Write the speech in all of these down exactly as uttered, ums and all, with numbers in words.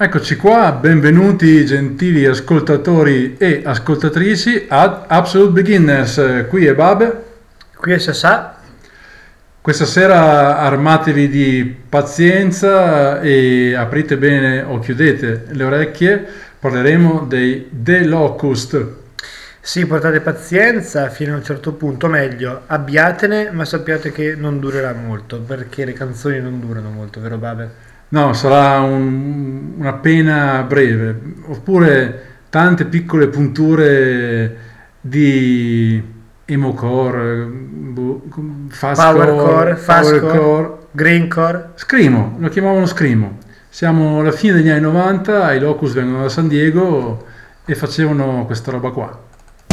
Eccoci qua, benvenuti gentili ascoltatori e ascoltatrici ad Absolute Beginners. Qui è Babe. Qui è Sassà. Questa sera armatevi di pazienza e aprite bene o chiudete le orecchie, parleremo dei The Locust. Sì, portate pazienza fino a un certo punto, meglio, abbiatene, ma sappiate che non durerà molto, perché le canzoni non durano molto, vero Babe? No, sarà un- una pena breve, oppure tante piccole punture di emocore, boh, fastcore, Powercore, fastcore, powercore, greencore. scrimo, lo chiamavano scrimo. Siamo alla fine degli anni novanta, i Locust vengono da San Diego e facevano questa roba qua.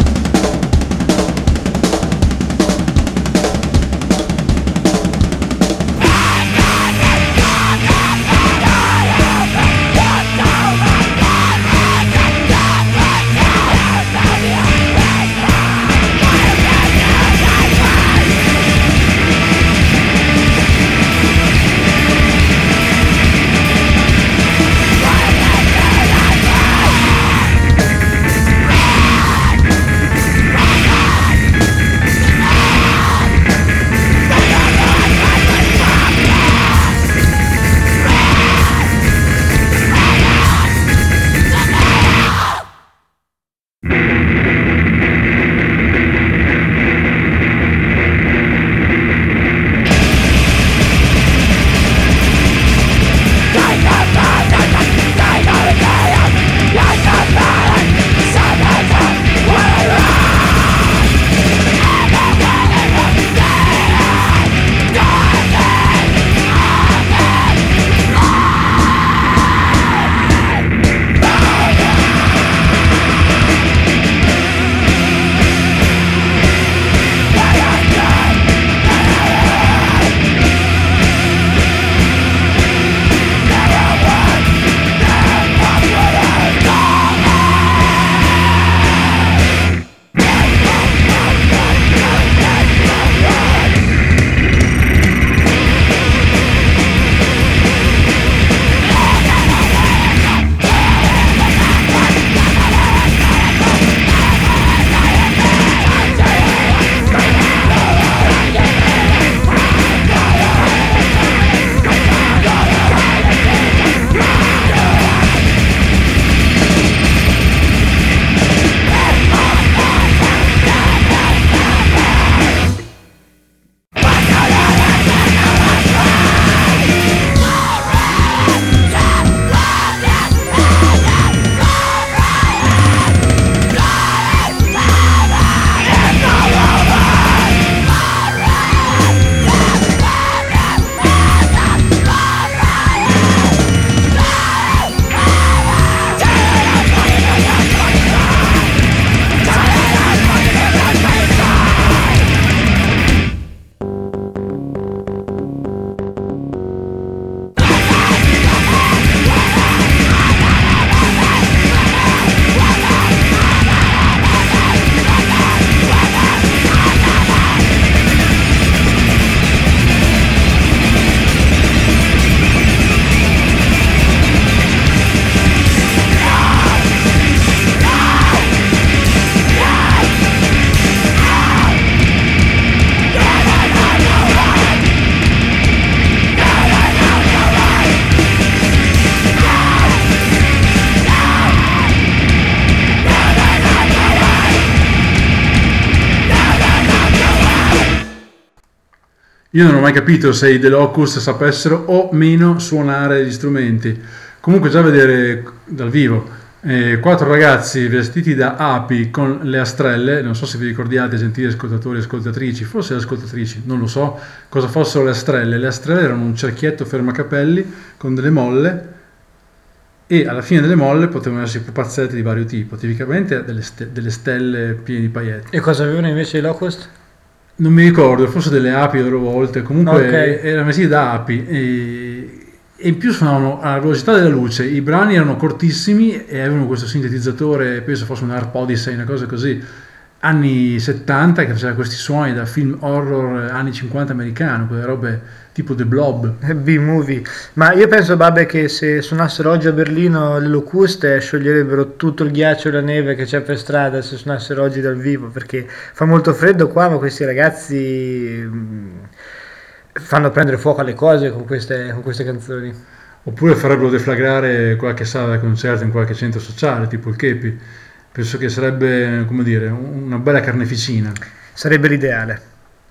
Io non ho mai capito se i The Locust sapessero o meno suonare gli strumenti. Comunque già vedere dal vivo eh, quattro ragazzi vestiti da api con le astrelle, non so se vi ricordiate, gentili ascoltatori e ascoltatrici, forse ascoltatrici, non lo so, cosa fossero le astrelle. Le astrelle erano un cerchietto fermacapelli con delle molle e alla fine delle molle potevano esserci pupazzetti di vario tipo, tipicamente delle, ste- delle stelle piene di paillette. E cosa avevano invece i Locust? Non mi ricordo, forse delle api a loro volte, comunque Ok. erano vestiti da api e, e in più suonavano alla velocità della luce. I brani erano cortissimi e avevano questo sintetizzatore, penso fosse un Harp Odyssey, una cosa così, anni settanta che faceva questi suoni da film horror anni cinquanta americano, quelle robe tipo The Blob. B-movie. Ma io penso, Babe, che se suonassero oggi a Berlino le Locuste scioglierebbero tutto il ghiaccio e la neve che c'è per strada se suonassero oggi dal vivo, perché fa molto freddo qua, ma questi ragazzi mm, fanno prendere fuoco alle cose con queste, con queste canzoni. Oppure farebbero deflagrare qualche sala da concerto in qualche centro sociale, tipo il Kepi. Penso che sarebbe, come dire, una bella carneficina. Sarebbe l'ideale.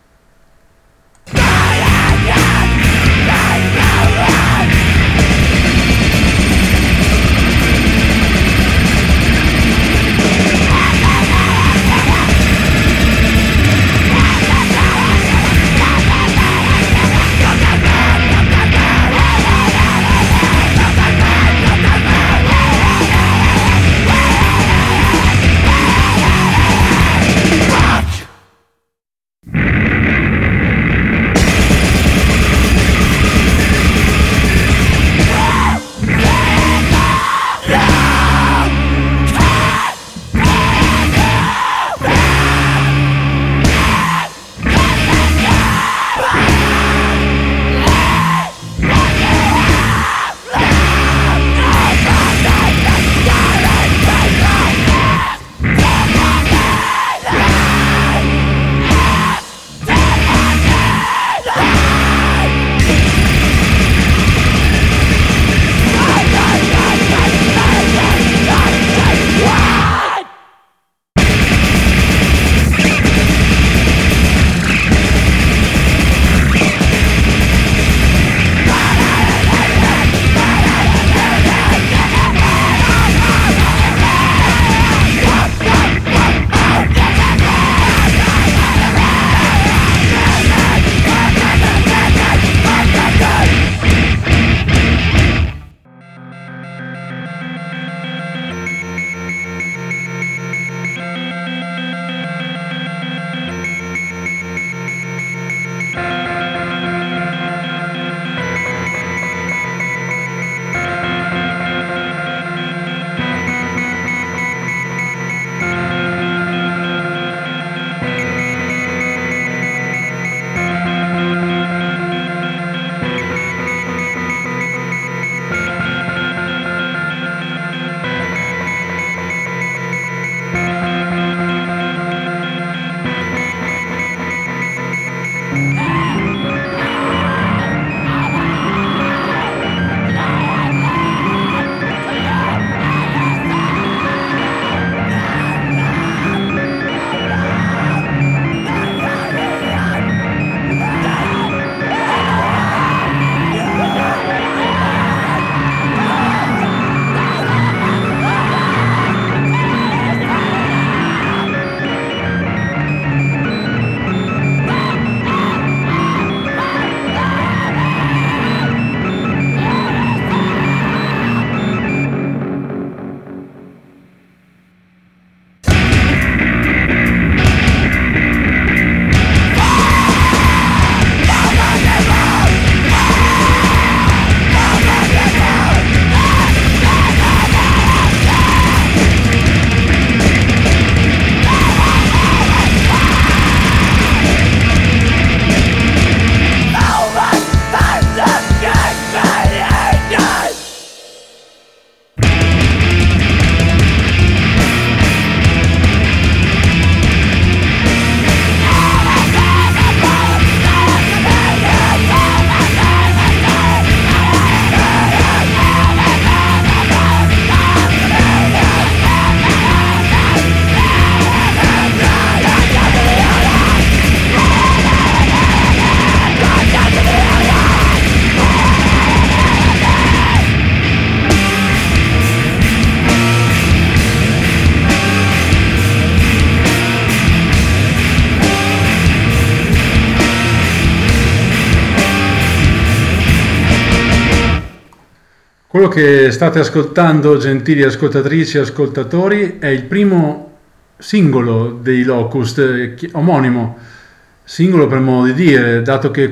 Quello che state ascoltando, gentili ascoltatrici e ascoltatori, è il primo singolo dei Locust, eh, chi- omonimo, singolo per modo di dire, dato che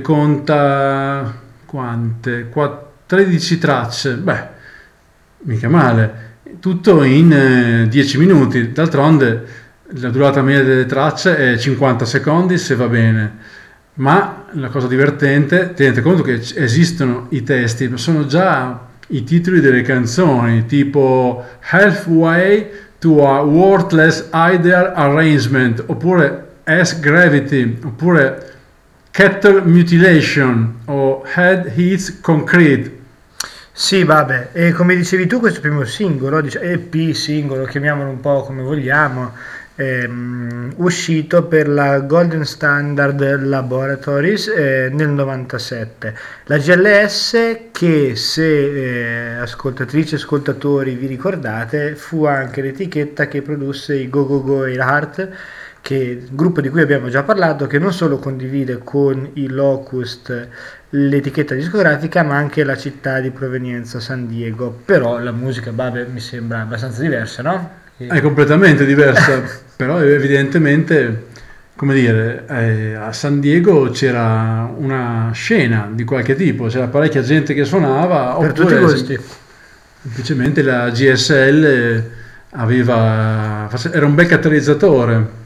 conta quante? Qua- tredici tracce, beh, mica male, tutto in eh, dieci minuti. D'altronde la durata media delle tracce è cinquanta secondi se va bene, ma la cosa divertente, tenete conto che c- esistono i testi, ma sono già i titoli delle canzoni, tipo Halfway to a Worthless Ideal Arrangement, oppure S Gravity, oppure Cattle Mutilation o Head Hits Concrete. Sì, vabbè, e come dicevi tu, questo primo singolo, dic- E P singolo, chiamiamolo un po' come vogliamo, ehm, uscito per la Golden Standard Laboratories eh, nel novantasette. La G L S che, se eh, ascoltatrici e ascoltatori vi ricordate, fu anche l'etichetta che produsse i Go Go Go e i Heart, che gruppo di cui abbiamo già parlato, che non solo condivide con i Locust l'etichetta discografica, ma anche la città di provenienza, San Diego. Però la musica, vabbè, mi sembra abbastanza diversa, no? È E- completamente diversa, però evidentemente, come dire, eh, a San Diego c'era una scena di qualche tipo, c'era parecchia gente che suonava, per tutti i oppure sem- gusti. semplicemente la G S L aveva, face- era un bel catalizzatore.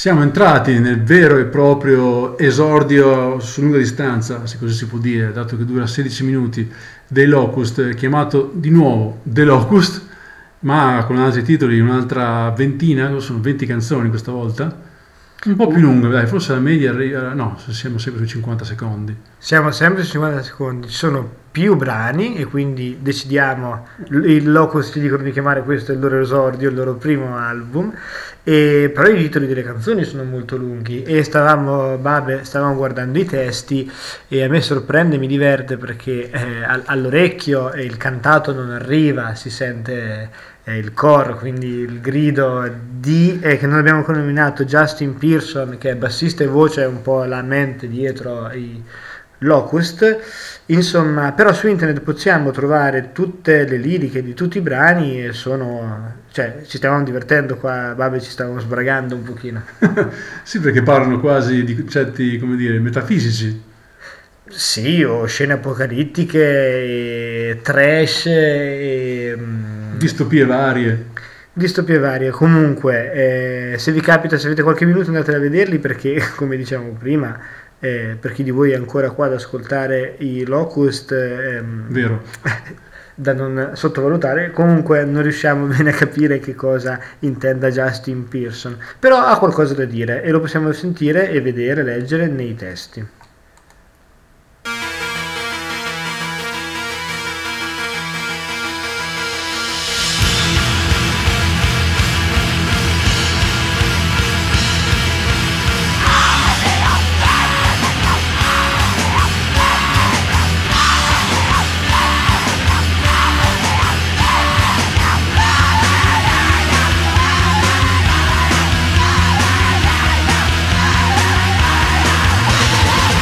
Siamo entrati nel vero e proprio esordio su lunga distanza, se così si può dire, dato che dura sedici minuti, dei Locust, chiamato di nuovo The Locust, ma con altri titoli, un'altra ventina, sono venti canzoni questa volta. Un po' più lunga, dai, forse la media arriva, no, siamo sempre sui cinquanta secondi. Siamo sempre sui cinquanta secondi, ci sono più brani e quindi decidiamo, il Locust ci dicono di chiamare questo il loro esordio, il loro primo album, e però i titoli delle canzoni sono molto lunghi e stavamo, vabbè, stavamo guardando i testi e a me sorprende, mi diverte perché eh, all'orecchio il cantato non arriva, si sente eh, il coro, quindi il grido di, eh, che non abbiamo ancora nominato, Justin Pearson, che è bassista e voce, è un po' la mente dietro i Locust. Insomma, però su internet possiamo trovare tutte le liriche di tutti i brani e sono, cioè, ci stavamo divertendo qua, vabbè, ci stavamo sbragando un pochino. Sì, perché parlano quasi di concetti, come dire, metafisici. Sì, o scene apocalittiche, e trash, e, mm, Distopie varie. distopie varie. Comunque, eh, se vi capita, se avete qualche minuto andate a vederli perché, come dicevamo prima, eh, per chi di voi è ancora qua ad ascoltare i Locust, ehm, Vero. da non sottovalutare, comunque non riusciamo bene a capire che cosa intenda Justin Pearson, però ha qualcosa da dire e lo possiamo sentire e vedere, leggere nei testi. Yeah.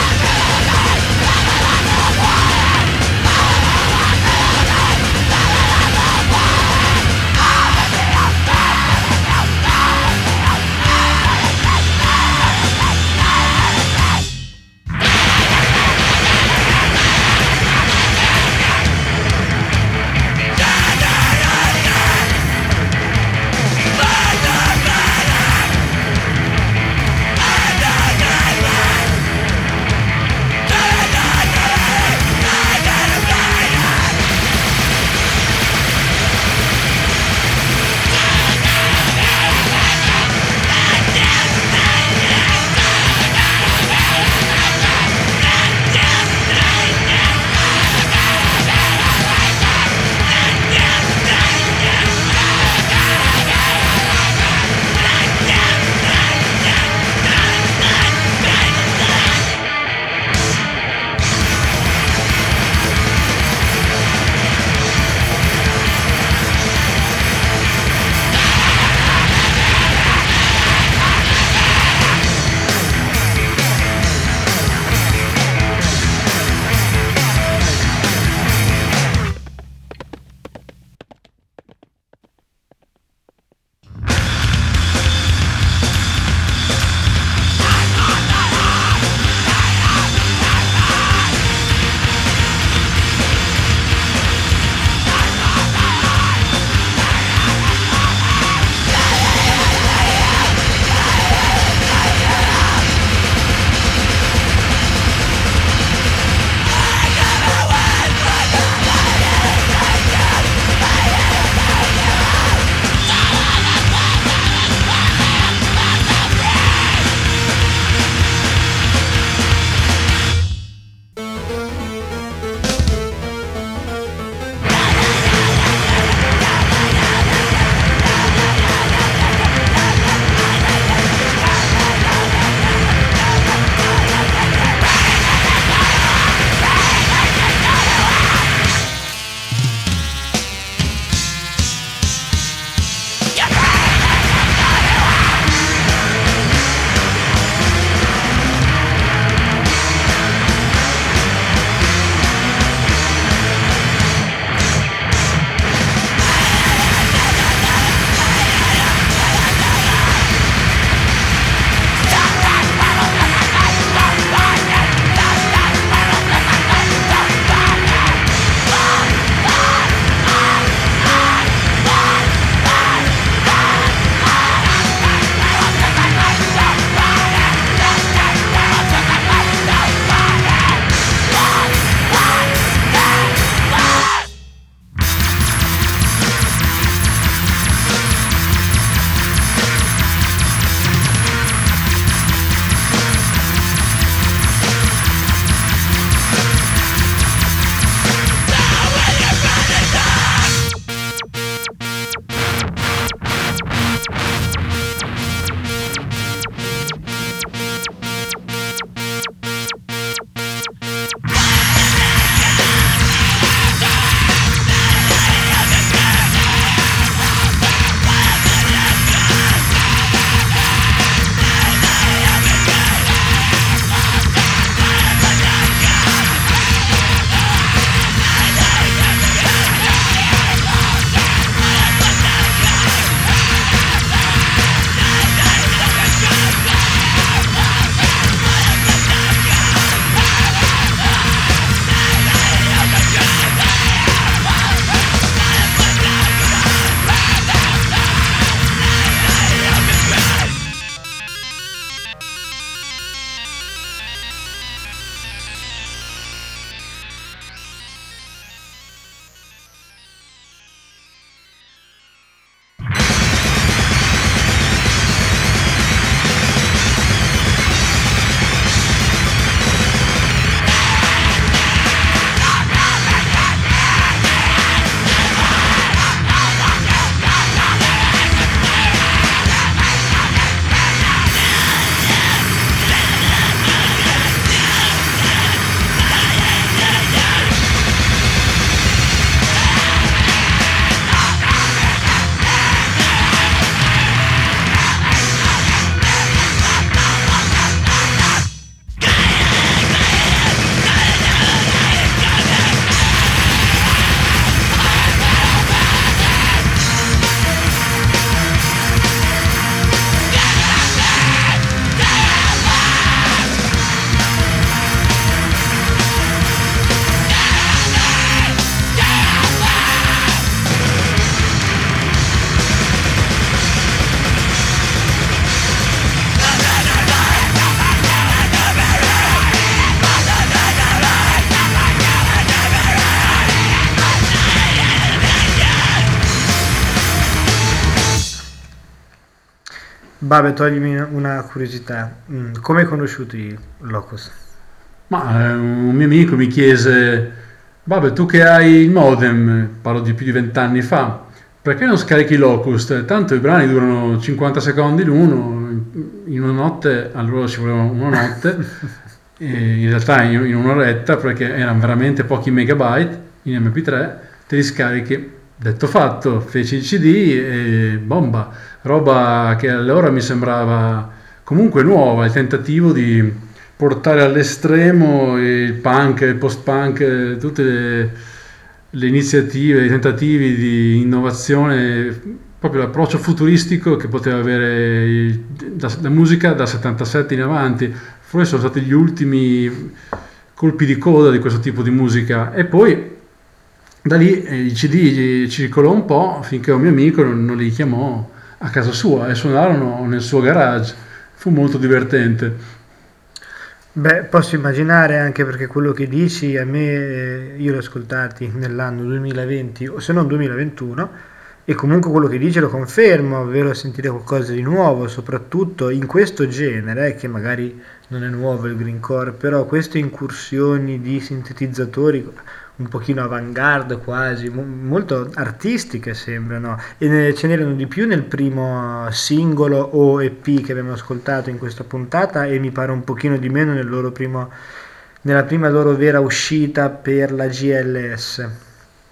Vabbè, toglimi una curiosità. Mm, come hai conosciuto i Locust? Ma eh, un mio amico mi chiese, vabbè, tu che hai il modem, parlo di più di vent'anni fa, perché non scarichi Locust? Tanto i brani durano cinquanta secondi l'uno, in una notte, allora ci voleva una notte, e in realtà in, in un'oretta, perché erano veramente pochi megabyte in emme pi tre, te li scarichi. Detto fatto, feci il ci di e bomba, roba che allora mi sembrava comunque nuova, il tentativo di portare all'estremo il punk, il post-punk, tutte le, le iniziative, i tentativi di innovazione, proprio l'approccio futuristico che poteva avere il- la, la musica dal settantasette in avanti. Forse sono stati gli ultimi colpi di coda di questo tipo di musica. E poi da lì eh, il ci di circolò un po' finché un mio amico non, non li chiamò a casa sua e suonarono nel suo garage. Fu molto divertente. Beh, posso immaginare anche perché quello che dici a me, eh, io l'ho ascoltati nell'anno duemilaventi o se non duemilaventuno e comunque quello che dici lo confermo, ovvero sentire qualcosa di nuovo, soprattutto in questo genere, eh, che magari non è nuovo il grindcore, però queste incursioni di sintetizzatori un pochino avant-garde quasi, mo- molto artistiche sembrano, e ne- ce n'erano di più nel primo singolo o e pi che abbiamo ascoltato in questa puntata e mi pare un pochino di meno nel loro primo, nella prima loro vera uscita per la gi elle esse.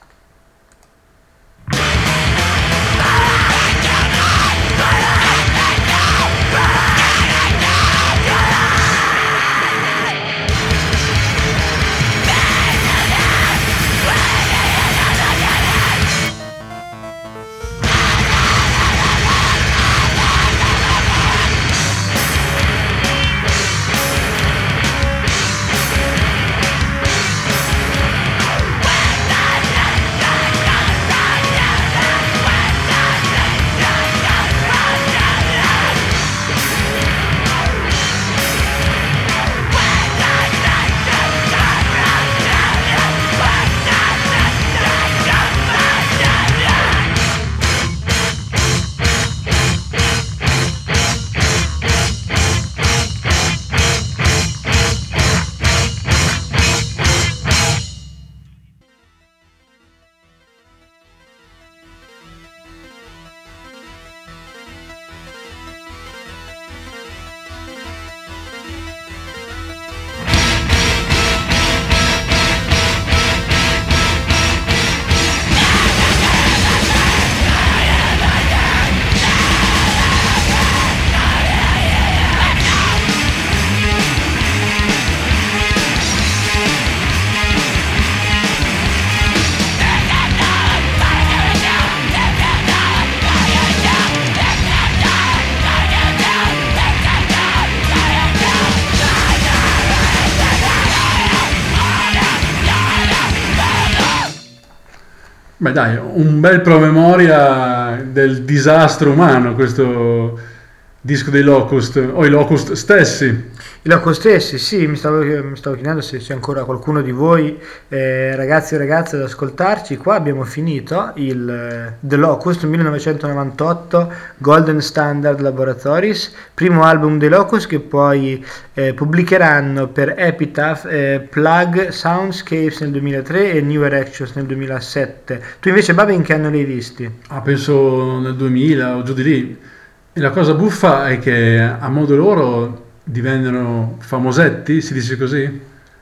Beh dai, un bel promemoria del disastro umano questo disco dei Locust, o i Locust stessi. I Loco stessi, sì, mi stavo, mi stavo chiedendo se c'è ancora qualcuno di voi, eh, ragazzi e ragazze, ad ascoltarci. Qua abbiamo finito il eh, The Locust millenovecentonovantotto Golden Standard Laboratories, primo album dei Locust che poi eh, pubblicheranno per Epitaph, eh, Plug Soundscapes nel duemilatré e New Erections nel duemilasette. Tu invece, Bava, in che anno li hai visti? Ah, penso nel duemila o giù di lì. E la cosa buffa è che a modo loro divennero famosetti, si dice così?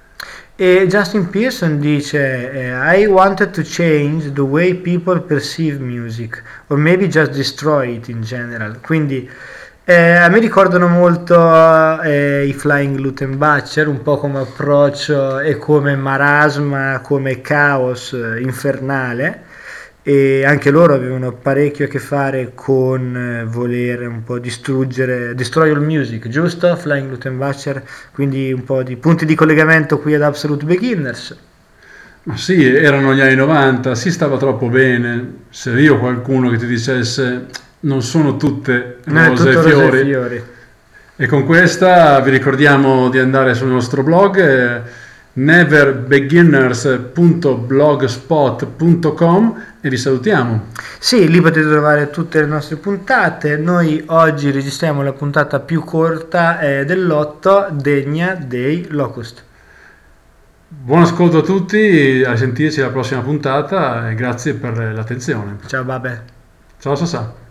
E Justin Pearson dice eh, I wanted to change the way people perceive music or maybe just destroy it in general. Quindi eh, a me ricordano molto eh, i Flying Luttenbacher, un po' come approccio e come marasma, come caos eh, infernale, e anche loro avevano parecchio a che fare con eh, volere un po' distruggere, destroy all music, giusto? Flying Luttenbacher, quindi un po' di punti di collegamento qui ad Absolute Beginners. Ma sì, erano gli anni novanta, si stava troppo bene. Serviva qualcuno che ti dicesse non sono tutte Non è rose e tutto rose e fiori. fiori. E con questa vi ricordiamo di andare sul nostro blog, eh, never beginners punto blogspot punto com e vi salutiamo. Sì, lì potete trovare tutte le nostre puntate. Noi oggi registriamo la puntata più corta eh, dell'otto, degna dei Locust. Buon ascolto a tutti, a sentirci alla prossima puntata e grazie per l'attenzione. Ciao Babe. Ciao Sasà.